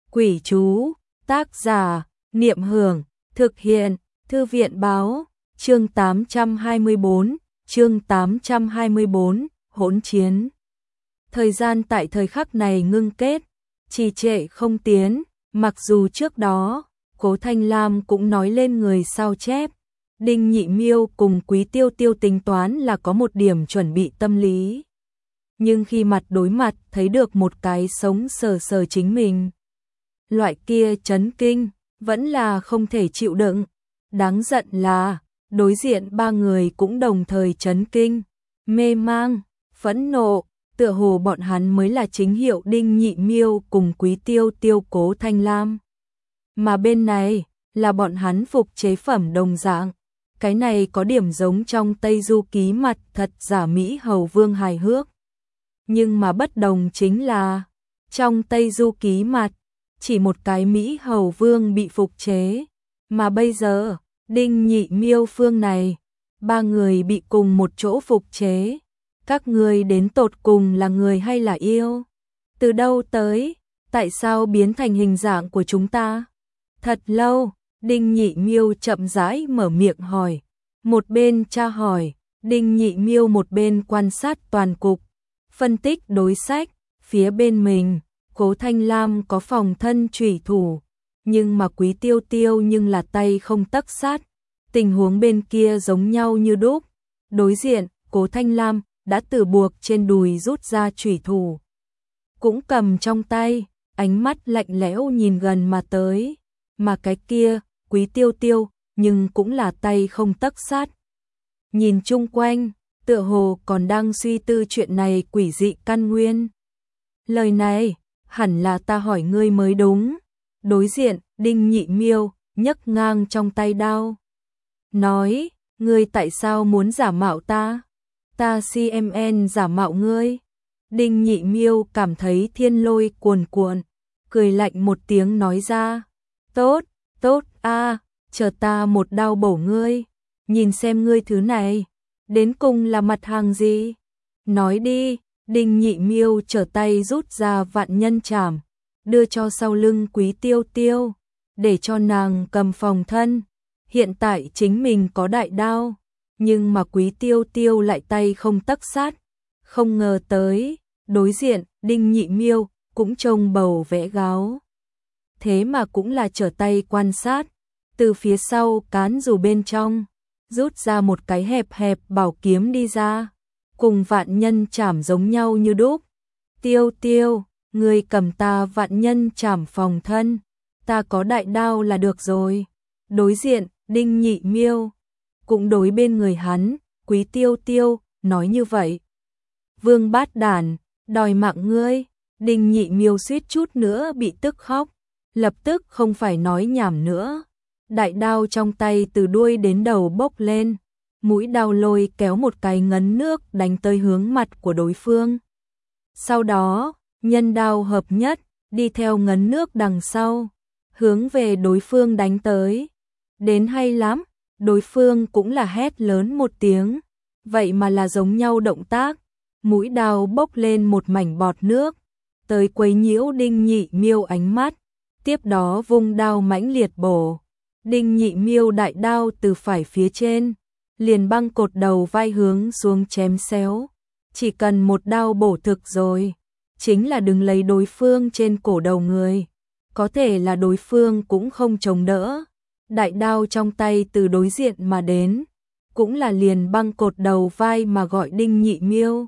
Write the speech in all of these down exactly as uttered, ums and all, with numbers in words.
Quỷ chú, tác giả, Niệm Hưởng, thực hiện, Thư viện báo, chương tám trăm hai mươi bốn, chương tám trăm hai mươi bốn, hỗn chiến. Thời gian tại thời khắc này ngưng kết, trì trệ không tiến, mặc dù trước đó, Cố Thanh Lam cũng nói lên người sao chép, Đinh Nhị Miêu cùng Quý Tiêu Tiêu tính toán là có một điểm chuẩn bị tâm lý. Nhưng khi mặt đối mặt thấy được một cái sống sờ sờ chính mình, loại kia chấn kinh, vẫn là không thể chịu đựng. Đáng giận là, đối diện ba người cũng đồng thời chấn kinh, mê mang, phẫn nộ, tựa hồ bọn hắn mới là chính hiệu Đinh Nhị Miêu cùng Quý Tiêu Tiêu Cố Thanh Lam. Mà bên này, là bọn hắn phục chế phẩm đồng dạng. Cái này có điểm giống trong Tây Du Ký mặt thật giả Mỹ Hầu Vương hài hước. Nhưng mà bất đồng chính là, trong Tây Du Ký mặt, chỉ một cái Mỹ Hầu Vương bị phục chế, mà bây giờ, Đinh Nhị Miêu phương này, ba người bị cùng một chỗ phục chế. Các người đến tột cùng là người hay là yêu? Từ đâu tới? Tại sao biến thành hình dạng của chúng ta? Thật lâu, Đinh Nhị Miêu chậm rãi mở miệng hỏi. Một bên tra hỏi, Đinh Nhị Miêu một bên quan sát toàn cục, phân tích đối sách, phía bên mình, Cố Thanh Lam có phòng thân chủy thủ, nhưng mà Quý Tiêu Tiêu nhưng là tay không tấc sát, tình huống bên kia giống nhau như đúc. Đối diện, Cố Thanh Lam đã từ buộc trên đùi rút ra chủy thủ, cũng cầm trong tay, ánh mắt lạnh lẽo nhìn gần mà tới, mà cái kia, Quý Tiêu Tiêu, nhưng cũng là tay không tấc sát. Nhìn chung quanh, tựa hồ còn đang suy tư chuyện này quỷ dị căn nguyên. Lời này, hẳn là ta hỏi ngươi mới đúng. Đối diện, Đinh Nhị Miêu, nhấc ngang trong tay đao. Nói, ngươi tại sao muốn giả mạo ta? Ta xê em en giả mạo ngươi. Đinh Nhị Miêu cảm thấy thiên lôi cuồn cuộn, cười lạnh một tiếng nói ra. Tốt, tốt a, chờ ta một đao bổ ngươi, nhìn xem ngươi thứ này, đến cùng là mặt hàng gì? Nói đi. Đinh Nhị Miêu trở tay rút ra vạn nhân trảm, đưa cho sau lưng Quý Tiêu Tiêu, để cho nàng cầm phòng thân. Hiện tại chính mình có đại đao, nhưng mà Quý Tiêu Tiêu lại tay không tấc sát. Không ngờ tới, đối diện, Đinh Nhị Miêu cũng trông bầu vẽ gáo. Thế mà cũng là trở tay quan sát, từ phía sau cán dù bên trong, rút ra một cái hẹp hẹp bảo kiếm đi ra, cùng vạn nhân trảm giống nhau như đúc. Tiêu Tiêu, người cầm ta vạn nhân trảm phòng thân, ta có đại đao là được rồi. Đối diện, Đinh Nhị Miêu, cũng đối bên người hắn, Quý Tiêu Tiêu, nói như vậy. Vương bát đản, đòi mạng ngươi. Đinh Nhị Miêu suýt chút nữa bị tức khóc, lập tức không phải nói nhảm nữa. Đại đao trong tay từ đuôi đến đầu bốc lên, mũi đao lôi kéo một cái ngấn nước đánh tới hướng mặt của đối phương. Sau đó, nhân đao hợp nhất, đi theo ngấn nước đằng sau, hướng về đối phương đánh tới. Đến hay lắm, đối phương cũng là hét lớn một tiếng, vậy mà là giống nhau động tác, mũi đao bốc lên một mảnh bọt nước, tới quấy nhiễu Đinh Nhị Miêu ánh mắt, tiếp đó vung đao mãnh liệt bổ. Đinh Nhị Miêu đại đao từ phải phía trên, liền băng cột đầu vai hướng xuống chém xéo. Chỉ cần một đao bổ thực rồi, chính là đừng lấy đối phương trên cổ đầu người. Có thể là đối phương cũng không chống đỡ. Đại đao trong tay từ đối diện mà đến, cũng là liền băng cột đầu vai mà gọi Đinh Nhị Miêu.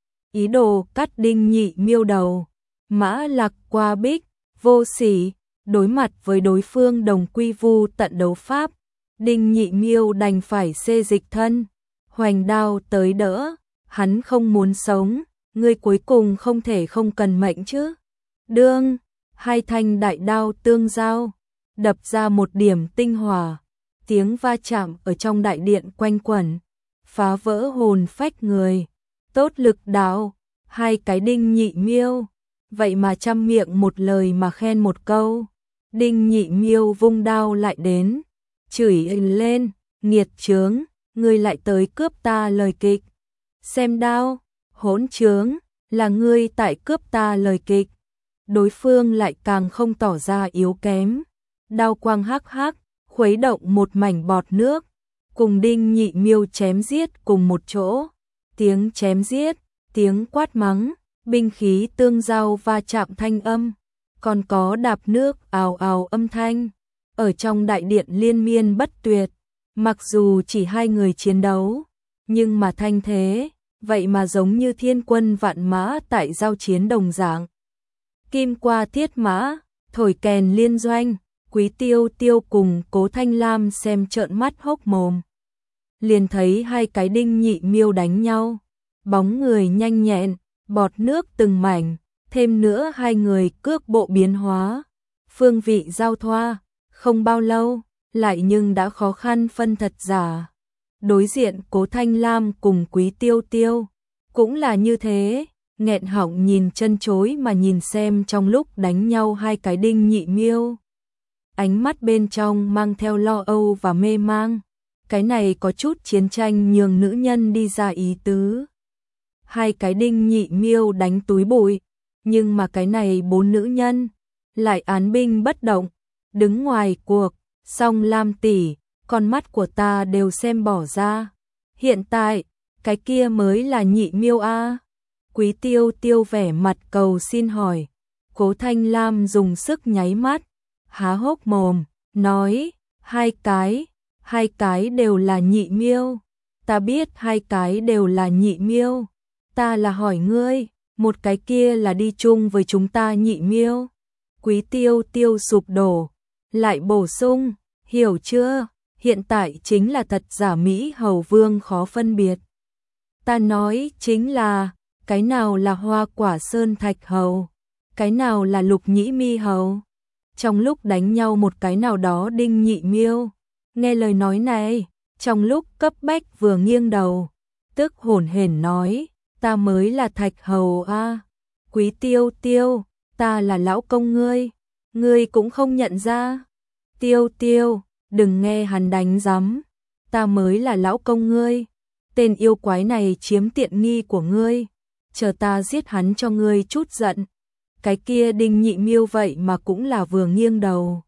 Ý đồ cắt Đinh Nhị Miêu đầu. Mã Lạc qua bích, vô sỉ, đối mặt với đối phương đồng quy vu tận đấu pháp. Đinh Nhị Miêu đành phải xê dịch thân, hoành đao tới đỡ, hắn không muốn sống, ngươi cuối cùng không thể không cần mệnh chứ. Đương, hai thanh đại đao tương giao, đập ra một điểm tinh hỏa, tiếng va chạm ở trong đại điện quanh quẩn, phá vỡ hồn phách người. Tốt lực đạo, hai cái Đinh Nhị Miêu, vậy mà trăm miệng một lời mà khen một câu. Đinh Nhị Miêu vung đao lại đến, chửi lên, nghiệt chướng, ngươi lại tới cướp ta lời kịch. Xem đao, hỗn chướng, là ngươi tại cướp ta lời kịch. đối phương lại càng không tỏ ra yếu kém. Đao quang hắc hắc, khuấy động một mảnh bọt nước, cùng Đinh Nhị Miêu chém giết cùng một chỗ. Tiếng chém giết, tiếng quát mắng, binh khí tương giao va chạm thanh âm, còn có đạp nước ào ào âm thanh, ở trong đại điện liên miên bất tuyệt. Mặc dù chỉ hai người chiến đấu, nhưng mà thanh thế, vậy mà giống như thiên quân vạn mã tại giao chiến đồng dạng. Kim qua thiết mã, thổi kèn liên doanh, Quý Tiêu Tiêu cùng Cố Thanh Lam xem trợn mắt hốc mồm. Liền thấy hai cái Đinh Nhị Miêu đánh nhau, bóng người nhanh nhẹn, bọt nước từng mảnh, thêm nữa hai người cước bộ biến hóa, phương vị giao thoa, không bao lâu, lại nhưng đã khó khăn phân thật giả. Đối diện Cố Thanh Lam cùng Quý Tiêu Tiêu, cũng là như thế, nghẹn họng nhìn chân chối mà nhìn xem trong lúc đánh nhau hai cái Đinh Nhị Miêu. Ánh mắt bên trong mang theo lo âu và mê mang, cái này có chút chiến tranh nhường nữ nhân đi ra ý tứ. Hai cái Đinh Nhị Miêu đánh túi bụi, nhưng mà cái này bốn nữ nhân lại án binh bất động, đứng ngoài cuộc. Song Lam tỷ, con mắt của ta đều xem bỏ ra. Hiện tại, cái kia mới là Nhị Miêu a. Quý Tiêu Tiêu vẻ mặt cầu xin hỏi. Cố Thanh Lam dùng sức nháy mắt, há hốc mồm, nói, hai cái, hai cái đều là Nhị Miêu. Ta biết hai cái đều là Nhị Miêu. Ta là hỏi ngươi, một cái kia là đi chung với chúng ta Nhị Miêu. Quý Tiêu Tiêu sụp đổ, lại bổ sung, hiểu chưa, hiện tại chính là thật giả Mỹ Hầu Vương khó phân biệt. Ta nói chính là, cái nào là Hoa Quả Sơn Thạch Hầu, cái nào là Lục Nhĩ Mi Hầu. Trong lúc đánh nhau một cái nào đó Đinh Nhị Miêu, nghe lời nói này, trong lúc cấp bách vừa nghiêng đầu, tức hổn hển nói, ta mới là Thạch Hầu a. Quý Tiêu Tiêu, ta là lão công ngươi, ngươi cũng không nhận ra. Tiêu Tiêu, đừng nghe hắn đánh rắm, ta mới là lão công ngươi, tên yêu quái này chiếm tiện nghi của ngươi, chờ ta giết hắn cho ngươi chút giận. Cái kia Đinh Nhị Miêu vậy mà cũng là vừa nghiêng đầu.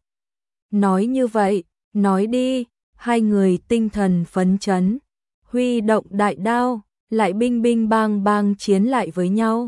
Nói như vậy, nói đi, hai người tinh thần phấn chấn, huy động đại đao, lại binh binh bang bang chiến lại với nhau.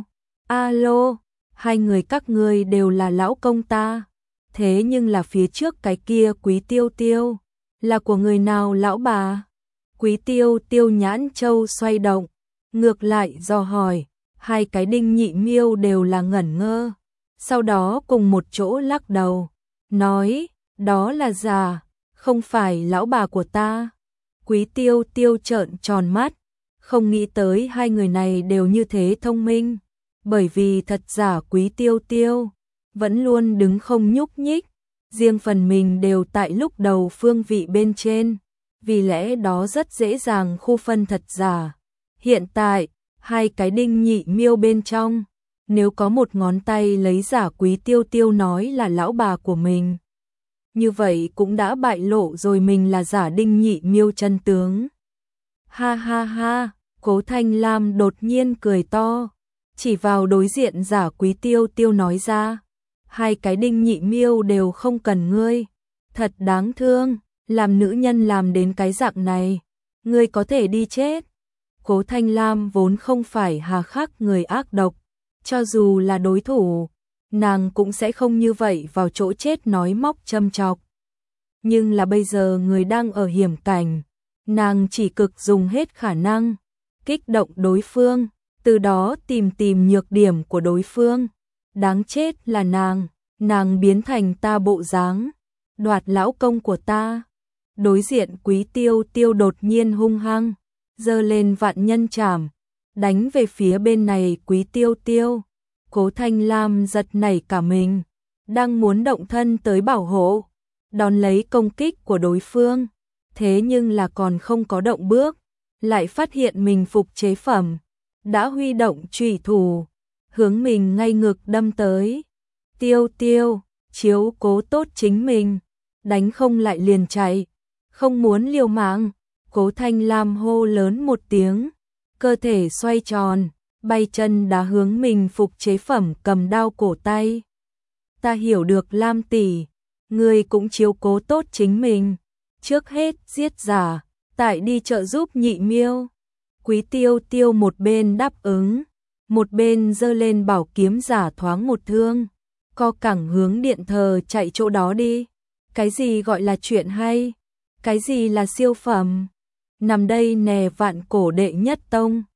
Alo, hai người các ngươi đều là lão công ta. Thế nhưng là phía trước cái kia Quý Tiêu Tiêu, là của người nào lão bà? Quý Tiêu Tiêu nhãn châu xoay động, ngược lại dò hỏi, hai cái Đinh Nhị Miêu đều là ngẩn ngơ, sau đó cùng một chỗ lắc đầu, nói, đó là giả, không phải lão bà của ta. Quý Tiêu Tiêu trợn tròn mắt, không nghĩ tới hai người này đều như thế thông minh, bởi vì thật giả Quý Tiêu Tiêu vẫn luôn đứng không nhúc nhích, riêng phần mình đều tại lúc đầu phương vị bên trên, vì lẽ đó rất dễ dàng khu phân thật giả. Hiện tại, hai cái Đinh Nhị Miêu bên trong, nếu có một ngón tay lấy giả Quý Tiêu Tiêu nói là lão bà của mình, như vậy cũng đã bại lộ rồi mình là giả Đinh Nhị Miêu chân tướng. Ha ha ha, Cố Thanh Lam đột nhiên cười to, chỉ vào đối diện giả Quý Tiêu Tiêu nói ra, hai cái Đinh Nhị Miêu đều không cần ngươi, thật đáng thương, làm nữ nhân làm đến cái dạng này, ngươi có thể đi chết. Cố Thanh Lam vốn không phải hà khắc người ác độc, cho dù là đối thủ, nàng cũng sẽ không như vậy vào chỗ chết nói móc châm chọc. Nhưng là bây giờ người đang ở hiểm cảnh, nàng chỉ cực dùng hết khả năng, kích động đối phương, từ đó tìm tìm nhược điểm của đối phương. Đáng chết là nàng, nàng biến thành ta bộ dáng, đoạt lão công của ta. Đối diện Quý Tiêu Tiêu đột nhiên hung hăng, giơ lên vạn nhân trảm, đánh về phía bên này Quý Tiêu Tiêu. Cố Thanh Lam giật nảy cả mình, đang muốn động thân tới bảo hộ, đón lấy công kích của đối phương, thế nhưng là còn không có động bước, lại phát hiện mình phục chế phẩm, đã huy động chủy thủ, hướng mình ngay ngực đâm tới. Tiêu Tiêu, chiếu cố tốt chính mình, đánh không lại liền chạy, không muốn liều mạng. Cố Thanh Lam hô lớn một tiếng, cơ thể xoay tròn, bay chân đá hướng mình phục chế phẩm cầm đao cổ tay. ta hiểu được Lam tỷ, ngươi cũng chiếu cố tốt chính mình. Trước hết giết giả, tại đi trợ giúp Nhị Miêu. Quý Tiêu Tiêu một bên đáp ứng, một bên giơ lên bảo kiếm giả thoáng một thương, co cẳng hướng điện thờ chạy chỗ đó đi. Cái gì gọi là chuyện hay? Cái gì là siêu phẩm? Nằm đây nè vạn cổ đệ nhất tông.